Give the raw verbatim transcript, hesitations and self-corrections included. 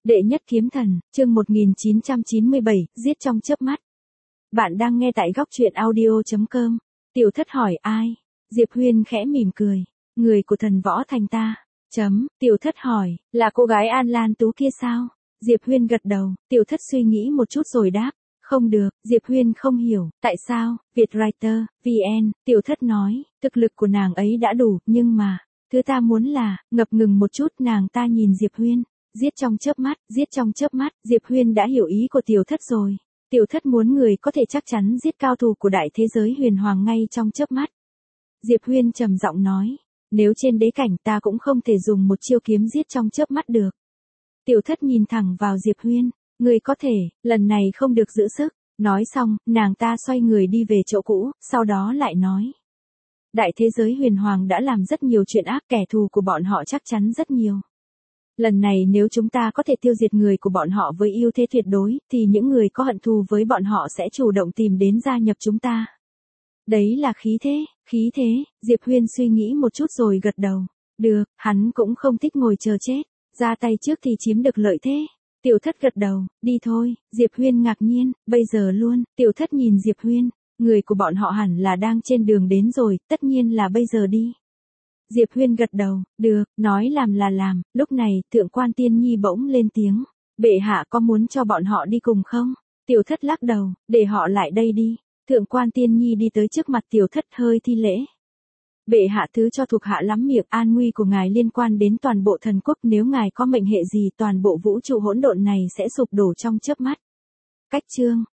Đệ nhất kiếm thần, chương một nghìn chín trăm chín mươi bảy, giết trong chớp mắt. Bạn đang nghe tại góc truyện audio chấm com. Tiểu Thất hỏi ai? Diệp Huyên khẽ mỉm cười. Người của thần võ thành ta. Chấm, Tiểu Thất hỏi, là cô gái An Lan Tú kia sao? Diệp Huyên gật đầu, Tiểu Thất suy nghĩ một chút rồi đáp. Không được, Diệp Huyên không hiểu, tại sao? Vietwriter, vê en, Tiểu Thất nói, thực lực của nàng ấy đã đủ, nhưng mà, thứ ta muốn là, ngập ngừng một chút nàng ta nhìn Diệp Huyên. Giết trong chớp mắt, giết trong chớp mắt, Diệp Huyên đã hiểu ý của Tiểu Thất rồi. Tiểu Thất muốn người có thể chắc chắn giết cao thủ của đại thế giới huyền hoàng ngay trong chớp mắt. Diệp Huyên trầm giọng nói, nếu trên đế cảnh ta cũng không thể dùng một chiêu kiếm giết trong chớp mắt được. Tiểu Thất nhìn thẳng vào Diệp Huyên, người có thể, lần này không được giữ sức. Nói xong, nàng ta xoay người đi về chỗ cũ, sau đó lại nói. Đại thế giới huyền hoàng đã làm rất nhiều chuyện ác, kẻ thù của bọn họ chắc chắn rất nhiều. Lần này nếu chúng ta có thể tiêu diệt người của bọn họ với ưu thế tuyệt đối, thì những người có hận thù với bọn họ sẽ chủ động tìm đến gia nhập chúng ta. Đấy là khí thế, khí thế, Diệp Huyên suy nghĩ một chút rồi gật đầu. Được, hắn cũng không thích ngồi chờ chết, ra tay trước thì chiếm được lợi thế. Tiểu Thất gật đầu, đi thôi, Diệp Huyên ngạc nhiên, bây giờ luôn, Tiểu Thất nhìn Diệp Huyên, người của bọn họ hẳn là đang trên đường đến rồi, tất nhiên là bây giờ đi. Diệp Huyên gật đầu, được, nói làm là làm. Lúc này, Thượng quan Tiên Nhi bỗng lên tiếng. Bệ hạ có muốn cho bọn họ đi cùng không? Tiểu Thất lắc đầu, để họ lại đây đi. Thượng quan Tiên Nhi đi tới trước mặt Tiểu Thất hơi thi lễ. Bệ hạ thứ cho thuộc hạ lắm miệng, an nguy của ngài liên quan đến toàn bộ thần quốc, nếu ngài có mệnh hệ gì toàn bộ vũ trụ hỗn độn này sẽ sụp đổ trong chớp mắt. Cách chương,